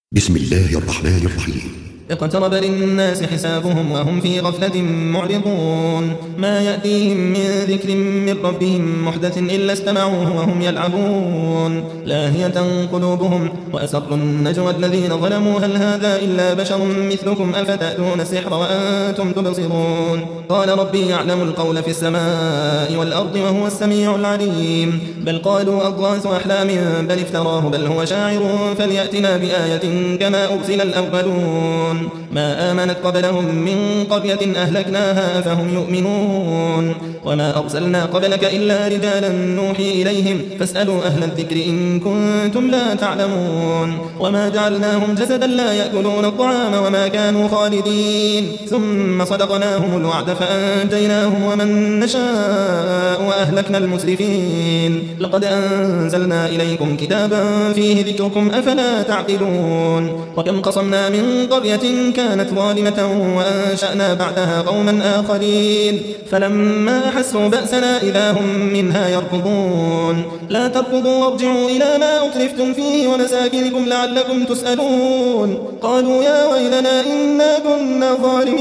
بسم الله الرحمن الرحيم. اقترب للناس حسابهم وهم في غفلة معرضون. ما يأتيهم من ذكر من ربهم محدث إلا استمعوه وهم يلعبون. لاهية قلوبهم وأسروا النجوى الذين ظلموا هل هذا إلا بشر مثلكم أفتأتون السحر وأنتم تبصرون. قال ربي يعلم القول في السماء والأرض وهو السميع العليم. بل قالوا أضغاث أحلام بل افتراه بل هو شاعر فليأتنا بآية كما أرسل الأولون. ما آمنت قبلهم من قرية أهلكناها فهم يؤمنون. وما أرسلنا قبلك إلا رجالا نوحي إليهم فاسألوا أهل الذكر إن كنتم لا تعلمون. وما جعلناهم جسدا لا يأكلون الطعام وما كانوا خالدين. ثم صدقناهم الوعد فأنجيناهم ومن نشاء وأهلكنا المسرفين. لقد أنزلنا إليكم كتابا فيه ذكركم أفلا تعقلون. وكم قصمنا من قرية كانت ظالمة وأنشأنا بعدها قوما آخرين فلما أحسوا بأسنا إذا هم منها يركضون. لا تركضوا وارجعوا إلى ما أترفتم فيه ومساكنكم لعلكم تسألون. قالوا يا ويلنا إنا كنا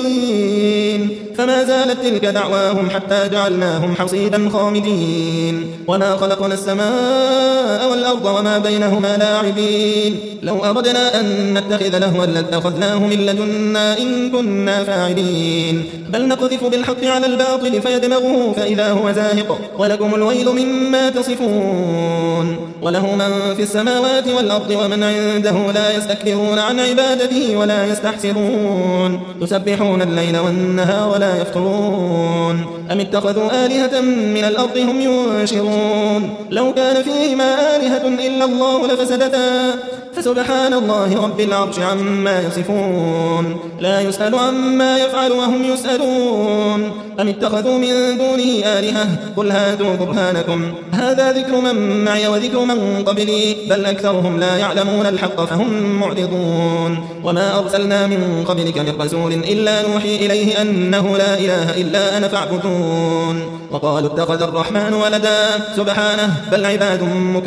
ظالمين. فما زالت تلك دعواهم حتى جعلناهم حصيدا خامدين. وما خلقنا السماء والأرض وما بينهما لاعبين. لو أردنا أن نتخذ لهوا لاتخذناه من لدنا إن كنا فاعلين. بل نقذف بالحق على الباطل فيدمغه فإذا هو زاهق ولكم الويل مما تصفون. وله من في السماوات والأرض ومن عنده لا يستكبرون عن عبادته ولا يستحسرون. يسبحون الليل والنهار ولا يفترون. أم اتخذوا آلهة من الأرض هم ينشرون. لو كان فيهما آلهة إلا الله لفسدتا فسبحان الله رب العرش عما يصفون. لا يسأل عما يفعل وهم يسألون. أم اتخذوا من دونه آلهة قل هاتوا برهانكم هذا ذكر من معي وذكر من قبلي بل أكثرهم لا يعلمون الحق فهم معرضون. وما أرسلنا من قبلك من رسول إلا نوحي إليه أنه لا إله إلا أنا فاعبدون. وقالوا اتخذ الرحمن ولدا سبحانه بل عباد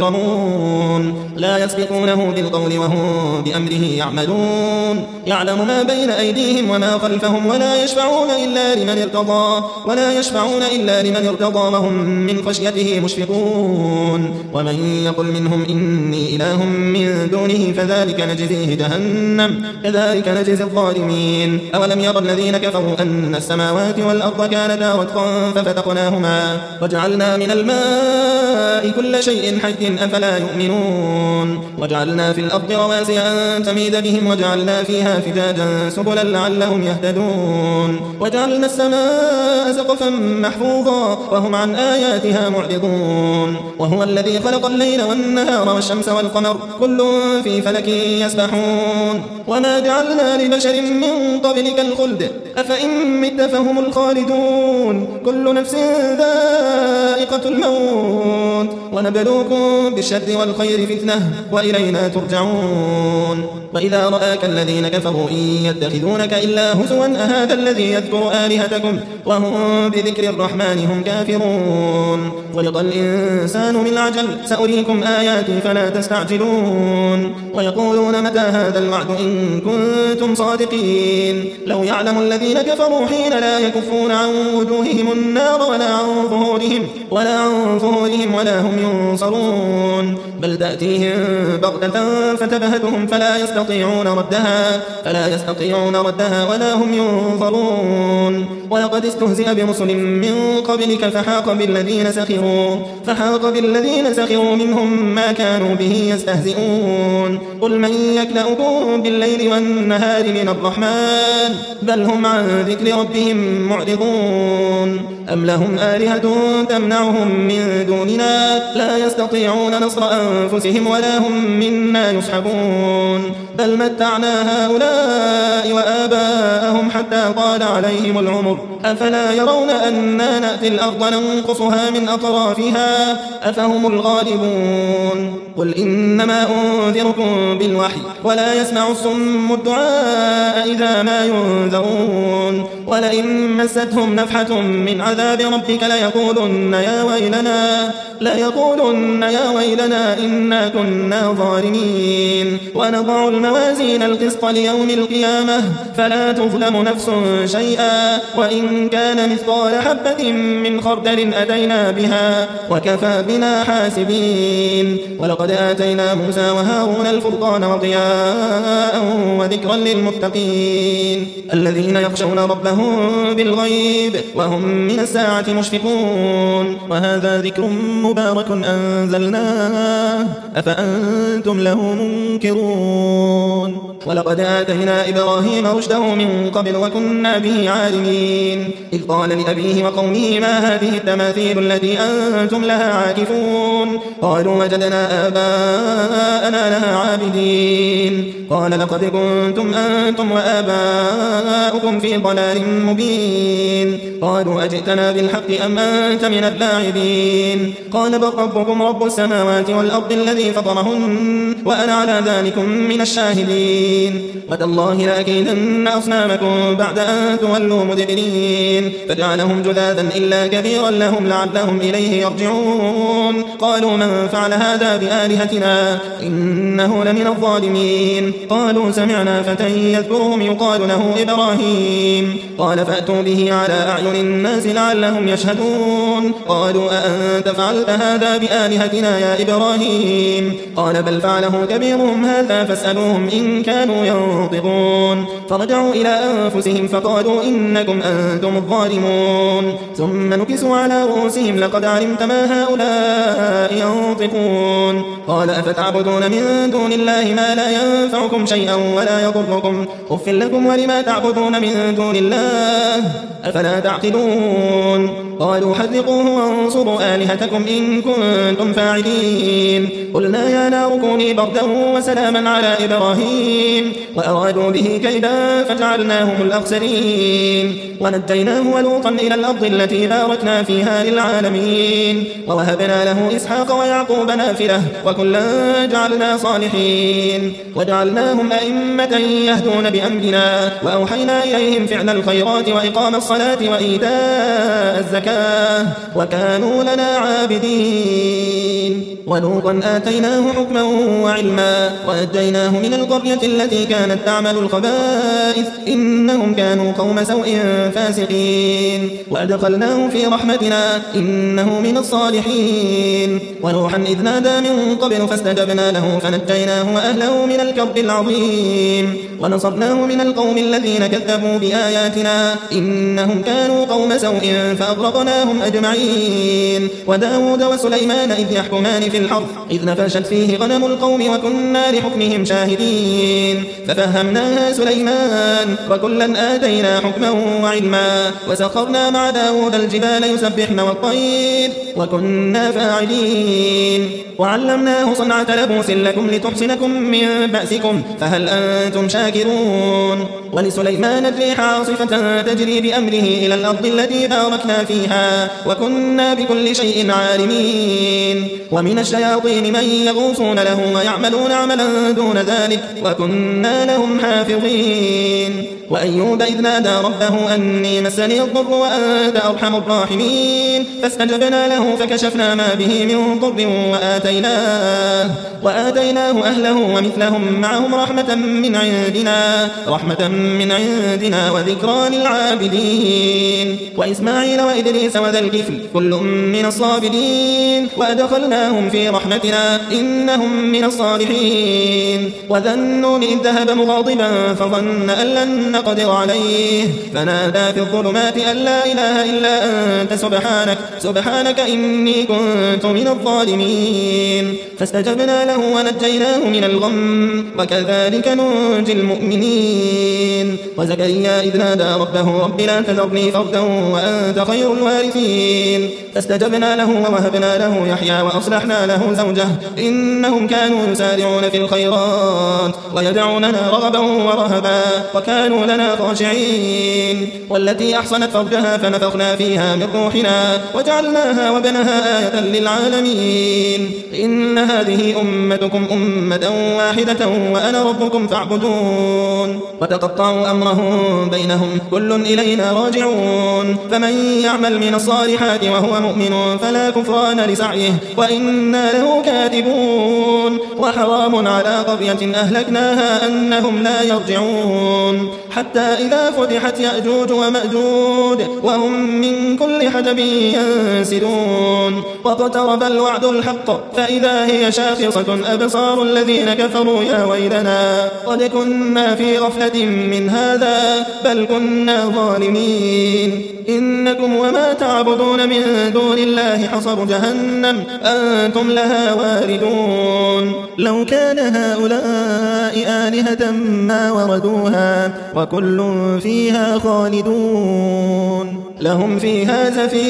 مكرمون. لا يسبقونه بالقول وهم بأمره يعملون. يعلم ما بين أيديهم وما خلفهم ولا يشفعون إلا لمن ارتضى وهم من خشيته مشفقون. ومن يقل منهم إني إله من دونه فذلك نجزيه جهنم كذلك نجزي الظالمين. أولم يرى الذين كفروا أن السماوات والأرض كانتا رتقا ففتقناهما وجعلنا من الماء كل شيء حي أفلا يؤمنون. وجعلنا في الأرض رواسي أن تميد بهم وجعلنا فيها فجاجا سبلا لعلهم يهتدون. وجعلنا السماء سقفا محفوظا وهم عن آياتها معرضون. وهو الذي خلق الليل والنهار والشمس والقمر كل في فلك يسبحون. وما جعلنا لبشر من قبلك الخلد أفإن مت فهم الخالدون. كل نفس ذائقة الموت ونبلوكم بالشر والخير فتنة وإلينا ترجعون. وإذا رآك الذين كفروا إن يتخذونك إلا هزوا أهذا الذي يذكر آلهتكم وهم بذكر الرحمن هم كافرون. خلق الإنسان من عجل سأريكم آياتي فلا تستعجلون. ويقولون متى هذا الوعد إن كنتم صادقين. لو يعلم الذين كفروا حين لا يكفون عن وجوههم النار ولا عن ظهورهم ولا هم ينصرون. بل تأتيهم بغتة فتبهتهم فلا يستطيعون ردها ولا هم ينظرون. ولقد استهزئ برسل من قبلك فحاق بالذين سخروا منهم ما كانوا به يستهزئون. قل من يكلأكم بالليل والنهار من الرحمن بل هم عن ذكر ربهم معرضون. أم لهم آلهة تمنعهم من دوننا لا يستطيعون نصر أنفسهم ولا هم منا يصحبون. بل متعنا هؤلاء وآباءهم حتى طال عليهم العمر أفلا يرون أنا نأتي الأرض ننقصها من أطرافها أفهم الغالبون قل إنما أنذركم بالوحي ولا يسمع الصم الدعاء إذا ما ينذرون ولئن مستهم نفحة من عذاب ربك ليقولن يا ويلنا إنا كنا ظالمين ونضع الموازين القسط ليوم القيامة فلا تظلم نفس شيئا وإن كان مثقال حبة من خردل أتينا بها وكفى بنا حاسبين ولقد آتينا موسى وهارون الفرقان وضياء وذكرا للمتقين الذين يخشون ربهم بالغيب وهم من الساعة مشفقون وهذا ذكر مبارك أنزلناه أفأنتم له منكرون ولقد آتينا إبراهيم رشده من قبل وكنا به عالمين إذ قال لأبيه وقومه ما هذه التماثيل التي أنتم لها عاكفون قالوا وجدنا آباءنا لها عابدين قال لقد كنتم أنتم وآباؤكم في ضلال مبين قالوا أجئتنا بالحق أم أنت من اللاعبين قال بل ربكم رب السماوات والأرض الذي فطرهن وأنا على ذلكم من الشاهدين وتالله لأكيدن أصنامكم بعد أن تولوا مدبرين فجعلهم جذاذا إلا كبيرا لهم لعلهم إليه يرجعون قالوا من فعل هذا بآلهتنا إنه لمن الظالمين قالوا سمعنا فتى يذكرهم يقال له إبراهيم قال فأتوا به على أعين الناس لعلهم يشهدون قالوا أأنت فعلت هذا بآلهتنا يا إبراهيم قال بل فعله كبيرهم هذا فاسألوهم إن كانوا ينطقون فرجعوا إلى أنفسهم فقالوا إنكم أنتم الظالمون ثم نكسوا على رؤوسهم لقد علمت ما هؤلاء ينطقون قال أفتعبدون من دون الله ما لا ينفعكم شيئا ولا يضركم أف لكم ولما تعبدون من دون الله أفلا تعقلون قالوا حذقوه وانصروا آلهتكم إن كنتم فاعلين قلنا يا نار كوني بردا وسلاما على إبراهيم وأرادوا به كيدا فجعلناهم الأخسرين ونجيناه ولوطا إلى الأرض التي باركنا فيها للعالمين ووهبنا له إسحاق ويعقوب نافلة وكلا جعلنا صالحين وجعلناهم أئمة يهدون بأمرنا وأوحينا إليهم فعل الخيرات وإقام الصلاة وإيتاء الزكاة وكانوا لنا عابدين ولوطا آتيناه حكما وعلما ونجيناه من القرية التي كانت تعمل الخبائث إنهم كانوا قوم سوء فاسقين وأدخلناه في رحمتنا إنه من الصالحين ونوحا إذ نادى من قبل فاستجبنا له فنجيناه وأهله من الكرب العظيم ونصرناه من القوم الذين كذبوا بآياتنا إنهم كانوا قوم سوء فأغرقناهم أجمعين وداود وسليمان إذ يحكمان في الحرث إذ نفشت فيه غنم القوم وكنا لحكمهم شاهدين ففهمناها سليمان وكلا آتينا حكما وعلما وسخرنا مع داود الجبال يسبحن والطير وكنا فاعلين وعلمناه صنعة لبوس لكم لتحصنكم من بأسكم فهل أنتم شاكرون ولسليمان الريح عاصفة تجري بأمره إلى الأرض التي باركنا فيها وكنا بكل شيء عالمين ومن الشياطين من يغوصون له ويعملون عملا دون ذلك وكنا لهم حافظين وأيوب إذ نادى ربه أني مسني الضر وأنت أرحم الراحمين فاستجبنا له فكشفنا ما به من ضر وآتيناه أهله ومثلهم معهم رحمة من عندنا وذكرى للعابدين وإسماعيل وإدريس وذا الكفل كل من الصابرين وأدخلناهم في رحمتنا إنهم من الصالحين وذا النون إذ ذهب مغاضبا فظن أن لن نقدر عليه فنادى في الظلمات أن لا إله إلا أنت سبحانك إني كنت من الظالمين فاستجبنا له ونجيناه من الغم وكذلك ننجي المؤمنين وزكريا إذ نادى ربه رب لا تذرني فردا وأنت خير الوارثين فاستجبنا له ووهبنا له يحيى وأصلحنا له زوجه إنهم كانوا يسارعون في الخيرات ويدعوننا رغبا ورهبا وكانوا لنا خاشعين والتي أحصنت فرجها فنفخنا فيها من روحنا وجعلناها وابنها آية للعالمين إن هذه أمتكم أمة واحدة وأنا ربكم فاعبدون وتقطعوا أمرهم بينهم كل إلينا راجعون فمن يعمل من الصالحات وهو مؤمن فلا كفران لسعيه وإنا له كاتبون وحرام على قرية أهلكناها أنهم لا يرجعون حتى إذا فتحت يأجوج ومأجوج وهم من كل حدب ينسلون واقترب الوعد الحق فإذا هي شاخصة أبصار الذين كفروا يا ويلنا قد كنا في غفلة من هذا بل كنا ظالمين إنكم وما تعبدون من دون الله حصب جهنم أنتم لها واردون لو كان هؤلاء آلهة ما وردوها وكل فيها خالدون لهم فيها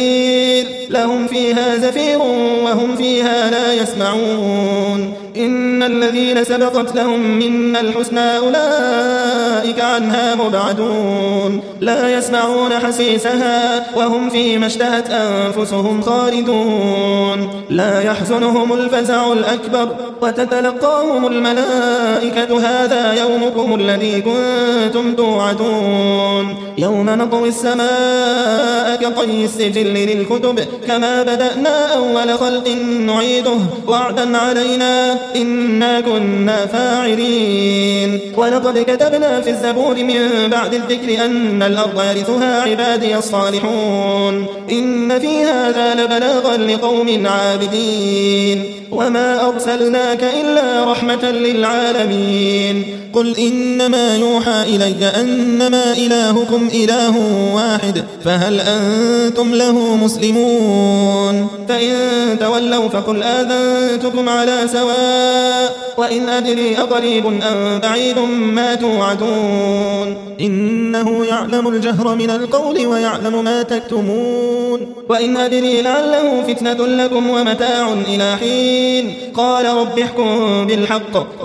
زفير وهم فيها لا يسمعون إن الذين سبقت لهم منا الحسنى أولئك عنها مبعدون لا يسمعون حسيسها وهم فيما اشتهت أنفسهم خالدون لا يحزنهم الفزع الأكبر وتتلقاهم الملائكة هذا يومكم الذي كنتم توعدون يوم نطوي السماء كطي السجل للكتب كما بدأنا أول خلق نعيده وعدا علينا إنا كنا فاعلين ولقد كتبنا في الزبور من بعد الذكر أن الأرض يرثها عبادي الصالحون إن في هذا لبلاغا لقوم عابدين وما أرسلناك إلا رحمة للعالمين قل إنما يوحى إلي أنما إلهكم إله واحد فهل أنتم له مسلمون فإن تولوا فقل آذنتكم على سواء وإن أدري أقريب أم بعيد ما توعدون إنه يعلم الجهر من القول ويعلم ما تكتمون وإن أدري لعله فتنة لكم ومتاع إلى حين قال رب احكم بالحق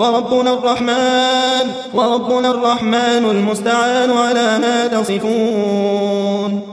وربنا الرحمن المستعان على ما تصفون